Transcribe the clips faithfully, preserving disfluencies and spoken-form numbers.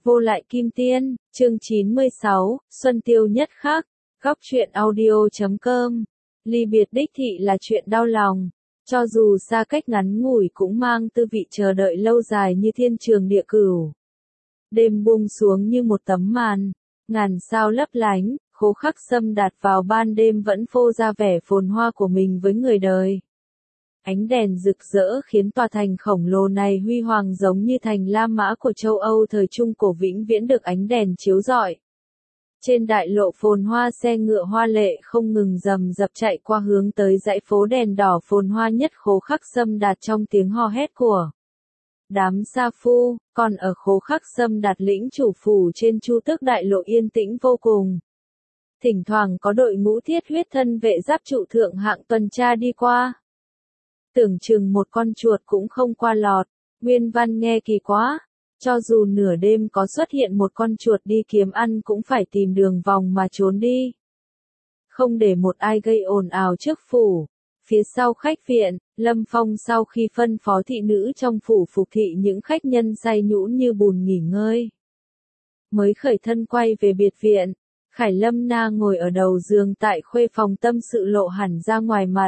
Vô lại kim tiên, chương chín mươi sáu, Xuân tiêu nhất khắc, góc truyện audio chấm com. Ly biệt đích thị là chuyện đau lòng, cho dù xa cách ngắn ngủi cũng mang tư vị chờ đợi lâu dài như thiên trường địa cửu. Đêm buông xuống như một tấm màn, ngàn sao lấp lánh, Khố Khắc Sâm Đạt vào ban đêm vẫn phô ra vẻ phồn hoa của mình với người đời. Ánh đèn rực rỡ khiến tòa thành khổng lồ này huy hoàng giống như thành La Mã của châu Âu thời Trung Cổ vĩnh viễn được ánh đèn chiếu rọi. Trên đại lộ phồn hoa xe ngựa hoa lệ không ngừng rầm rập chạy qua hướng tới dãy phố đèn đỏ phồn hoa nhất Khố Khắc Sâm Đạt trong tiếng hò hét của đám sa phu, còn ở Khố Khắc Sâm Đạt lĩnh chủ phủ trên Chu Tước đại lộ yên tĩnh vô cùng. Thỉnh thoảng có đội ngũ thiết huyết thân vệ giáp trụ thượng hạng tuần tra đi qua. Tưởng chừng một con chuột cũng không qua lọt, nguyên văn nghe kỳ quá. Cho dù nửa đêm có xuất hiện một con chuột đi kiếm ăn cũng phải tìm đường vòng mà trốn đi. Không để một ai gây ồn ào trước phủ. Phía sau khách viện, Lâm Phong sau khi phân phó thị nữ trong phủ phục thị những khách nhân say nhũn như bùn nghỉ ngơi. Mới khởi thân quay về biệt viện, Khải Lâm Na ngồi ở đầu giường tại khuê phòng tâm sự lộ hẳn ra ngoài mặt.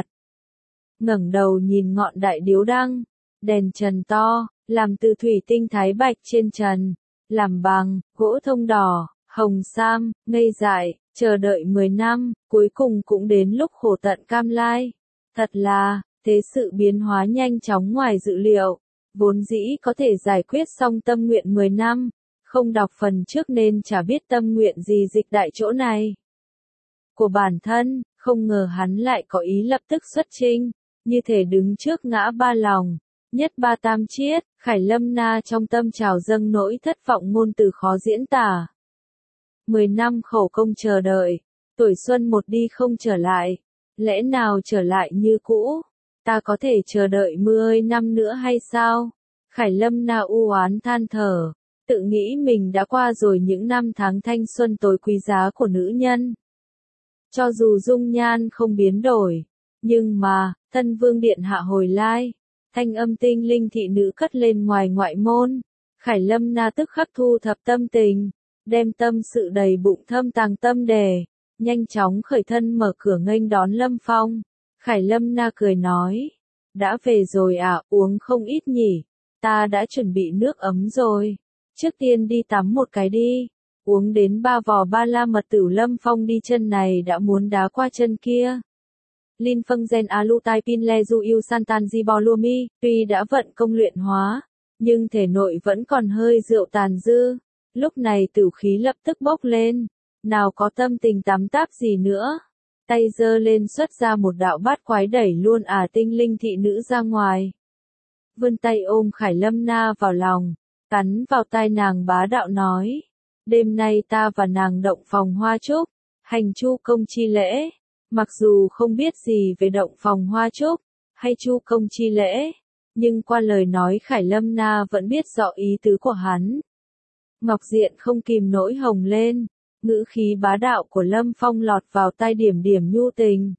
Ngẩng đầu nhìn ngọn đại điếu đăng, đèn trần to, làm từ thủy tinh thái bạch trên trần, làm bằng, gỗ thông đỏ, hồng sam, ngây dại, chờ đợi mười năm, cuối cùng cũng đến lúc khổ tận cam lai. Thật là, thế sự biến hóa nhanh chóng ngoài dự liệu, vốn dĩ có thể giải quyết xong tâm nguyện mười năm, không đọc phần trước nên chả biết tâm nguyện gì dịch đại chỗ này. Của bản thân, không ngờ hắn lại có ý lập tức xuất chinh, như thể đứng trước ngã ba lòng, nhất ba tam chiết, Khải Lâm Na trong tâm trào dâng nỗi thất vọng ngôn từ khó diễn tả. Mười năm khổ công chờ đợi, tuổi xuân một đi không trở lại, lẽ nào trở lại như cũ, ta có thể chờ đợi mười năm nữa hay sao? Khải Lâm Na u oán than thở, tự nghĩ mình đã qua rồi những năm tháng thanh xuân tối quý giá của nữ nhân. Cho dù dung nhan không biến đổi, nhưng mà, thân vương điện hạ hồi lai, thanh âm tinh linh thị nữ cất lên ngoài ngoại môn, Khải Lâm Na tức khắc thu thập tâm tình, đem tâm sự đầy bụng thâm tàng tâm đề, nhanh chóng khởi thân mở cửa nghênh đón Lâm Phong. Khải Lâm Na cười nói, đã về rồi à, uống không ít nhỉ, ta đã chuẩn bị nước ấm rồi, trước tiên đi tắm một cái đi, uống đến ba vò ba la mật tửu. Lâm Phong đi chân này đã muốn đá qua chân kia. Linh Phâng Gen Alutai Pin Le Du Yêu Santan Zibolumi, tuy đã vận công luyện hóa, nhưng thể nội vẫn còn hơi rượu tàn dư, lúc này tửu khí lập tức bốc lên, nào có tâm tình tắm táp gì nữa, tay giơ lên xuất ra một đạo bát quái đẩy luôn ả tinh linh thị nữ ra ngoài. Vươn tay ôm Khải Lâm Na vào lòng, cắn vào tai nàng bá đạo nói, đêm nay ta và nàng động phòng hoa trúc, hành chu công chi lễ. Mặc dù không biết gì về động phòng hoa trúc, hay chu công chi lễ, nhưng qua lời nói Khải Lâm Na vẫn biết rõ ý tứ của hắn. Ngọc diện không kìm nổi hồng lên, ngữ khí bá đạo của Lâm Phong lọt vào tai điểm điểm nhu tình.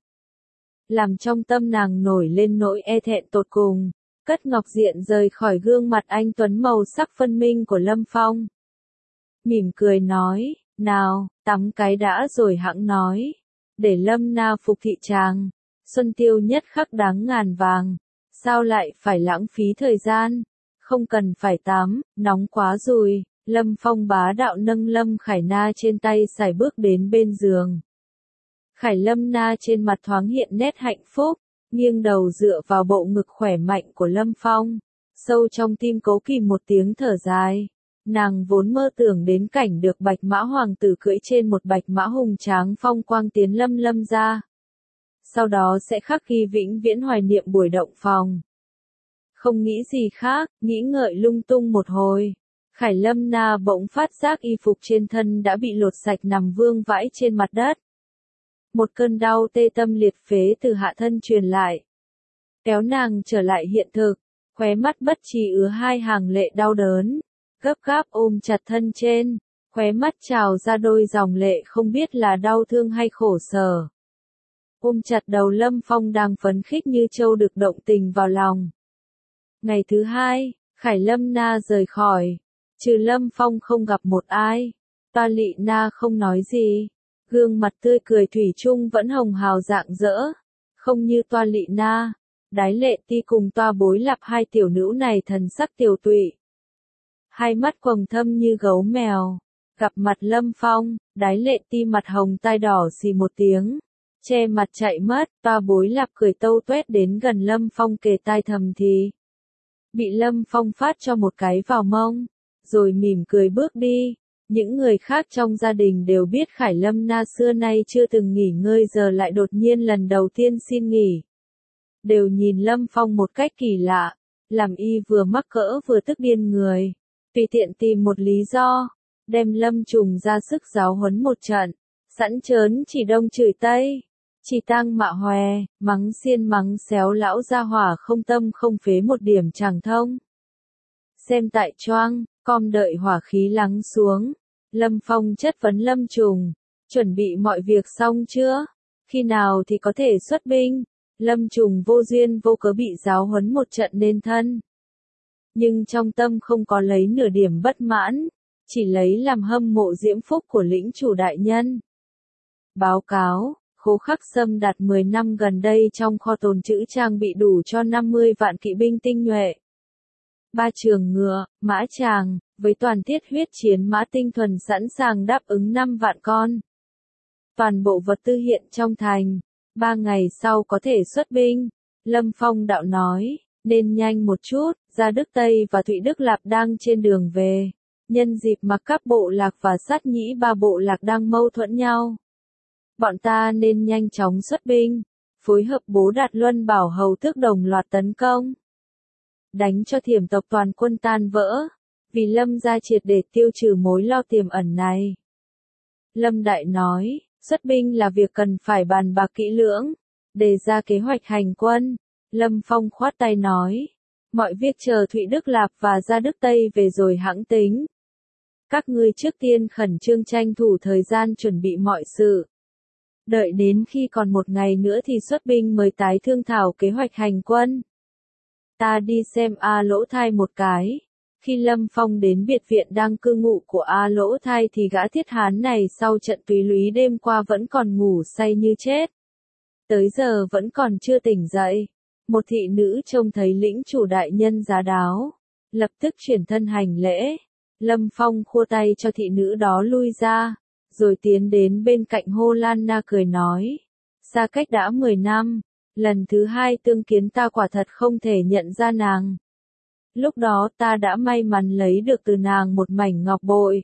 Làm trong tâm nàng nổi lên nỗi e thẹn tột cùng, cất ngọc diện rời khỏi gương mặt anh tuấn màu sắc phân minh của Lâm Phong. Mỉm cười nói, nào, tắm cái đã rồi hẵng nói. Để Lâm Na phục thị chàng, xuân tiêu nhất khắc đáng ngàn vàng, sao lại phải lãng phí thời gian, không cần phải tắm, nóng quá rồi. Lâm Phong bá đạo nâng Lâm Khải Na trên tay sải bước đến bên giường. Khải Lâm Na trên mặt thoáng hiện nét hạnh phúc, nghiêng đầu dựa vào bộ ngực khỏe mạnh của Lâm Phong, sâu trong tim cố kìm một tiếng thở dài. Nàng vốn mơ tưởng đến cảnh được bạch mã hoàng tử cưỡi trên một bạch mã hùng tráng phong quang tiến Lâm Lâm ra. Sau đó sẽ khắc ghi vĩnh viễn hoài niệm buổi động phòng. Không nghĩ gì khác, nghĩ ngợi lung tung một hồi. Khải Lâm Na bỗng phát giác y phục trên thân đã bị lột sạch nằm vương vãi trên mặt đất. Một cơn đau tê tâm liệt phế từ hạ thân truyền lại. Kéo nàng trở lại hiện thực, khóe mắt bất trì ứa hai hàng lệ đau đớn. Gấp gáp ôm chặt thân trên, khóe mắt trào ra đôi dòng lệ không biết là đau thương hay khổ sở. Ôm chặt đầu Lâm Phong đang phấn khích như trâu được động tình vào lòng. Ngày thứ hai, Khải Lâm Na rời khỏi. Trừ Lâm Phong không gặp một ai. Toa Lị Na không nói gì. Gương mặt tươi cười thủy chung vẫn hồng hào rạng rỡ. Không như Toa Lị Na. Đái Lệ Ti cùng Toa Bối Lạp hai tiểu nữ này thần sắc tiều tụy. Hai mắt quầng thâm như gấu mèo. Gặp mặt Lâm Phong, Đái Lệ Ti mặt hồng tai đỏ xì một tiếng. Che mặt chạy mất, Toa Bối Lạp cười tâu tuét đến gần Lâm Phong kề tai thầm thì. Bị Lâm Phong phát cho một cái vào mông. Rồi mỉm cười bước đi. Những người khác trong gia đình đều biết Khải Lâm Na xưa nay chưa từng nghỉ ngơi giờ lại đột nhiên lần đầu tiên xin nghỉ. Đều nhìn Lâm Phong một cách kỳ lạ. Làm y vừa mắc cỡ vừa tức điên người. Tùy tiện tìm một lý do. Đem Lâm Trùng ra sức giáo huấn một trận. Sẵn chớn chỉ đông chửi tây. Chỉ tang mạ hòe, mắng xiên mắng xéo lão gia hỏa không tâm không phế một điểm chẳng thông. Xem tại choang, com đợi hỏa khí lắng xuống. Lâm Phong chất vấn Lâm Trùng. Chuẩn bị mọi việc xong chưa? Khi nào thì có thể xuất binh? Lâm Trùng vô duyên vô cớ bị giáo huấn một trận nên thân. Nhưng trong tâm không có lấy nửa điểm bất mãn. Chỉ lấy làm hâm mộ diễm phúc của lĩnh chủ đại nhân. Báo cáo. Khố Khắc Sâm đạt mười năm gần đây trong kho tồn trữ trang bị đủ cho năm mươi vạn kỵ binh tinh nhuệ. Ba trường ngựa, mã tràng, với toàn thiết huyết chiến mã tinh thuần sẵn sàng đáp ứng năm vạn con. Toàn bộ vật tư hiện trong thành, ba ngày sau có thể xuất binh. Lâm Phong đạo nói, nên nhanh một chút, Gia Đức Tây và Thụy Đức Lạp đang trên đường về. Nhân dịp Mặc Các bộ lạc và Sát Nhĩ ba bộ lạc đang mâu thuẫn nhau. Bọn ta nên nhanh chóng xuất binh, phối hợp Bố Đạt Luân Bảo Hầu Tước đồng loạt tấn công. Đánh cho Thiểm tộc toàn quân tan vỡ, vì Lâm gia triệt để tiêu trừ mối lo tiềm ẩn này. Lâm Đại nói, xuất binh là việc cần phải bàn bạc kỹ lưỡng, đề ra kế hoạch hành quân. Lâm Phong khoát tay nói, mọi việc chờ Thụy Đức Lạp và Gia Đức Tây về rồi hẵng tính. Các ngươi trước tiên khẩn trương tranh thủ thời gian chuẩn bị mọi sự. Đợi đến khi còn một ngày nữa thì xuất binh mới tái thương thảo kế hoạch hành quân. Ta đi xem A Lỗ Thai một cái. Khi Lâm Phong đến biệt viện đang cư ngụ của A Lỗ Thai thì gã thiết hán này sau trận túy lúy đêm qua vẫn còn ngủ say như chết. Tới giờ vẫn còn chưa tỉnh dậy. Một thị nữ trông thấy lĩnh chủ đại nhân giá đáo. Lập tức chuyển thân hành lễ. Lâm Phong khua tay cho thị nữ đó lui ra. Rồi tiến đến bên cạnh Hô Lan Na cười nói. Xa cách đã mười năm. Lần thứ hai tương kiến ta quả thật không thể nhận ra nàng. Lúc đó ta đã may mắn lấy được từ nàng một mảnh ngọc bội.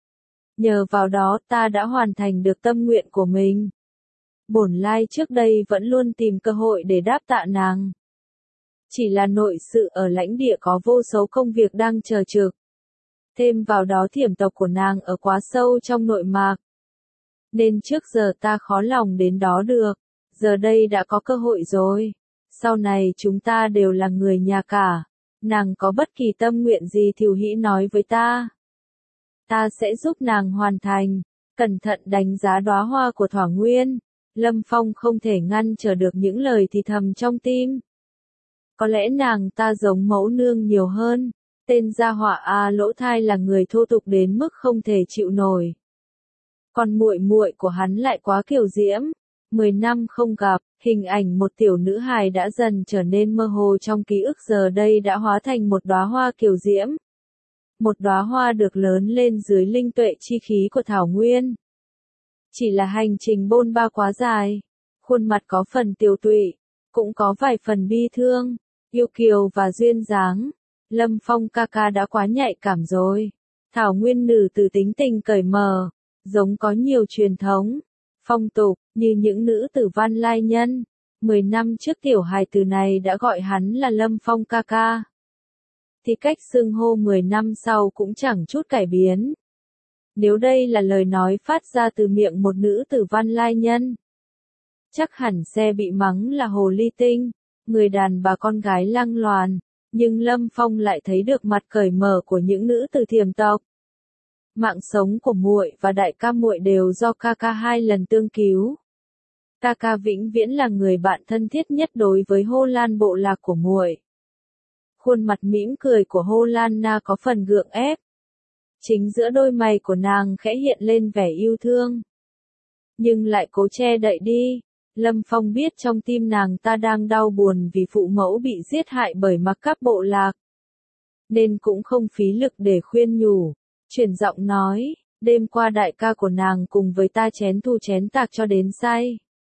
Nhờ vào đó ta đã hoàn thành được tâm nguyện của mình. Bổn lai trước đây vẫn luôn tìm cơ hội để đáp tạ nàng. Chỉ là nội sự ở lãnh địa có vô số công việc đang chờ trực. Thêm vào đó Thiểm tộc của nàng ở quá sâu trong nội mạc. Nên trước giờ ta khó lòng đến đó được. Giờ đây đã có cơ hội rồi. Sau này chúng ta đều là người nhà cả. Nàng có bất kỳ tâm nguyện gì thì hãy nói với ta. Ta sẽ giúp nàng hoàn thành. Cẩn thận đánh giá đóa hoa của Thỏa Nguyên. Lâm Phong không thể ngăn trở được những lời thì thầm trong tim. Có lẽ nàng ta giống mẫu nương nhiều hơn. Tên gia họa A Lỗ Thai là người thô tục đến mức không thể chịu nổi. Còn muội muội của hắn lại quá kiều diễm. Mười năm không gặp, hình ảnh một tiểu nữ hài đã dần trở nên mơ hồ trong ký ức giờ đây đã hóa thành một đóa hoa kiều diễm. Một đóa hoa được lớn lên dưới linh tuệ chi khí của Thảo Nguyên. Chỉ là hành trình bôn ba quá dài. Khuôn mặt có phần tiều tụy, cũng có vài phần bi thương, yêu kiều và duyên dáng. Lâm Phong ca ca đã quá nhạy cảm rồi. Thảo Nguyên nữ từ tính tình cởi mở, giống có nhiều truyền thống, phong tục, như những nữ tử Văn Lai Nhân. Mười năm trước tiểu hài tử này đã gọi hắn là Lâm Phong ca ca. Thì cách xưng hô mười năm sau cũng chẳng chút cải biến. Nếu đây là lời nói phát ra từ miệng một nữ tử Văn Lai Nhân, chắc hẳn sẽ bị mắng là hồ ly tinh, người đàn bà con gái lăng loàn. Nhưng Lâm Phong lại thấy được mặt cởi mở của những nữ tử Thiểm tộc. Mạng sống của muội và đại ca muội đều do ca ca hai lần tương cứu. Ca ca vĩnh viễn là người bạn thân thiết nhất đối với Hô Lan bộ lạc của muội. Khuôn mặt mỉm cười của Hô Lan Na có phần gượng ép. Chính giữa đôi mày của nàng khẽ hiện lên vẻ yêu thương. Nhưng lại cố che đậy đi. Lâm Phong biết trong tim nàng ta đang đau buồn vì phụ mẫu bị giết hại bởi mặc các bộ lạc. Nên cũng không phí lực để khuyên nhủ. Chuyển giọng nói, đêm qua đại ca của nàng cùng với ta chén thu chén tạc cho đến say.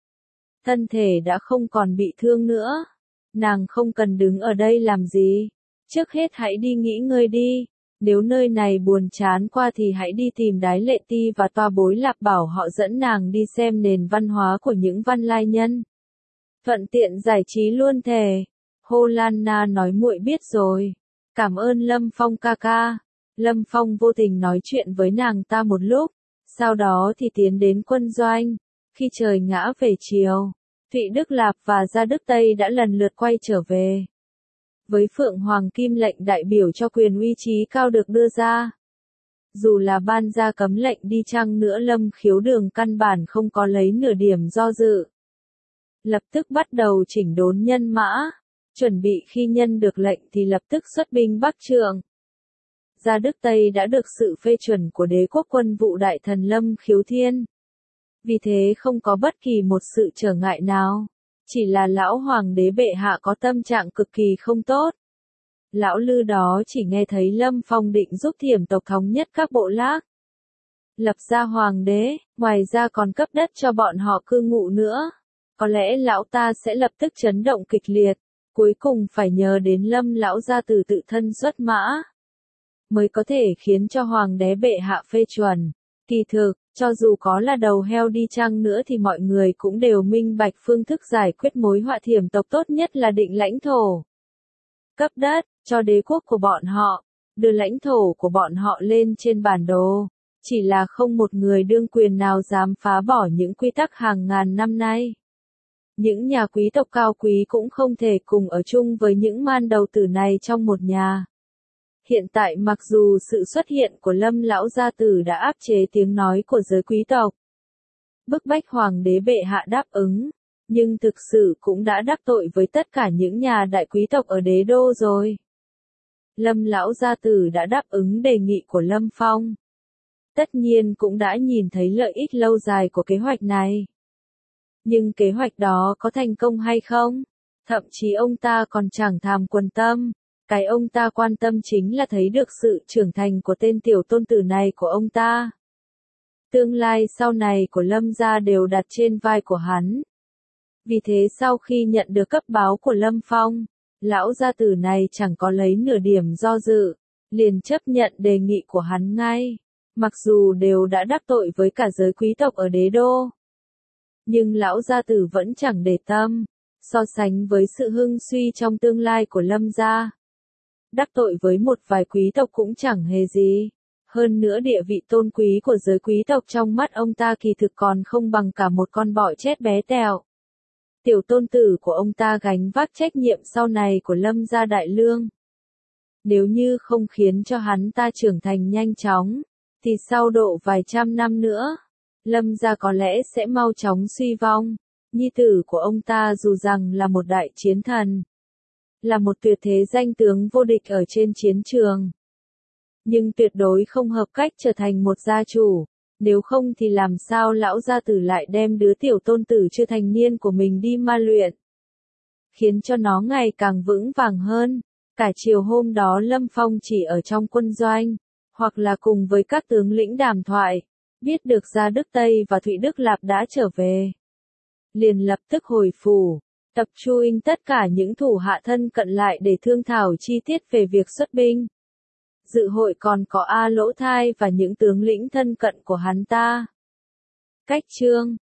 Thân thể đã không còn bị thương nữa. Nàng không cần đứng ở đây làm gì. Trước hết hãy đi nghỉ ngơi đi. Nếu nơi này buồn chán qua thì hãy đi tìm Đái Lệ Ti và Toa Bối Lạp bảo họ dẫn nàng đi xem nền văn hóa của những văn lai nhân. Thuận tiện giải trí luôn thề. Hồ Lan Na nói muội biết rồi. Cảm ơn Lâm Phong ca ca. Lâm Phong vô tình nói chuyện với nàng ta một lúc. Sau đó thì tiến đến quân doanh. Khi trời ngã về chiều, Thụy Đức Lạp và Gia Đức Tây đã lần lượt quay trở về. Với Phượng Hoàng Kim lệnh đại biểu cho quyền uy trí cao được đưa ra. Dù là ban ra cấm lệnh đi chăng nữa Lâm Khiếu Đường căn bản không có lấy nửa điểm do dự. Lập tức bắt đầu chỉnh đốn nhân mã, chuẩn bị khi nhân được lệnh thì lập tức xuất binh Bắc Trượng. Gia Đức Tây đã được sự phê chuẩn của đế quốc quân vụ đại thần Lâm Khiếu Thiên. Vì thế không có bất kỳ một sự trở ngại nào. Chỉ là lão hoàng đế bệ hạ có tâm trạng cực kỳ không tốt. Lão lư đó chỉ nghe thấy Lâm Phong định giúp Thiểm tộc thống nhất các bộ lạc. Lập ra hoàng đế, ngoài ra còn cấp đất cho bọn họ cư ngụ nữa. Có lẽ lão ta sẽ lập tức chấn động kịch liệt. Cuối cùng phải nhờ đến Lâm lão gia tử tự thân xuất mã. Mới có thể khiến cho hoàng đế bệ hạ phê chuẩn. Kỳ thực, cho dù có là đầu heo đi chăng nữa thì mọi người cũng đều minh bạch phương thức giải quyết mối họa Thiểm tộc tốt nhất là định lãnh thổ. Cấp đất, cho đế quốc của bọn họ, đưa lãnh thổ của bọn họ lên trên bản đồ. Chỉ là không một người đương quyền nào dám phá bỏ những quy tắc hàng ngàn năm nay. Những nhà quý tộc cao quý cũng không thể cùng ở chung với những man đầu tử này trong một nhà. Hiện tại mặc dù sự xuất hiện của Lâm lão gia tử đã áp chế tiếng nói của giới quý tộc, bức bách hoàng đế bệ hạ đáp ứng, nhưng thực sự cũng đã đắc tội với tất cả những nhà đại quý tộc ở đế đô rồi. Lâm lão gia tử đã đáp ứng đề nghị của Lâm Phong. Tất nhiên cũng đã nhìn thấy lợi ích lâu dài của kế hoạch này. Nhưng kế hoạch đó có thành công hay không? Thậm chí ông ta còn chẳng thèm quan tâm. Cái ông ta quan tâm chính là thấy được sự trưởng thành của tên tiểu tôn tử này của ông ta. Tương lai sau này của Lâm gia đều đặt trên vai của hắn. Vì thế sau khi nhận được cấp báo của Lâm Phong, lão gia tử này chẳng có lấy nửa điểm do dự, liền chấp nhận đề nghị của hắn ngay. Mặc dù đều đã đắc tội với cả giới quý tộc ở đế đô, nhưng lão gia tử vẫn chẳng để tâm. So sánh với sự hưng suy trong tương lai của Lâm gia, đắc tội với một vài quý tộc cũng chẳng hề gì. Hơn nữa địa vị tôn quý của giới quý tộc trong mắt ông ta kỳ thực còn không bằng cả một con bọ chết bé tẹo. Tiểu tôn tử của ông ta gánh vác trách nhiệm sau này của Lâm gia đại lương. Nếu như không khiến cho hắn ta trưởng thành nhanh chóng, thì sau độ vài trăm năm nữa, Lâm gia có lẽ sẽ mau chóng suy vong. Nhi tử của ông ta dù rằng là một đại chiến thần, là một tuyệt thế danh tướng vô địch ở trên chiến trường, nhưng tuyệt đối không hợp cách trở thành một gia chủ. Nếu không thì làm sao lão gia tử lại đem đứa tiểu tôn tử chưa thành niên của mình đi ma luyện, khiến cho nó ngày càng vững vàng hơn. Cả chiều hôm đó Lâm Phong chỉ ở trong quân doanh, hoặc là cùng với các tướng lĩnh đàm thoại, biết được Gia Đức Tây và Thụy Đức Lạp đã trở về. Liền lập tức hồi phủ, tập trung tất cả những thủ hạ thân cận lại để thương thảo chi tiết về việc xuất binh. Dự hội còn có A Lỗ Thai và những tướng lĩnh thân cận của hắn ta. Cách chương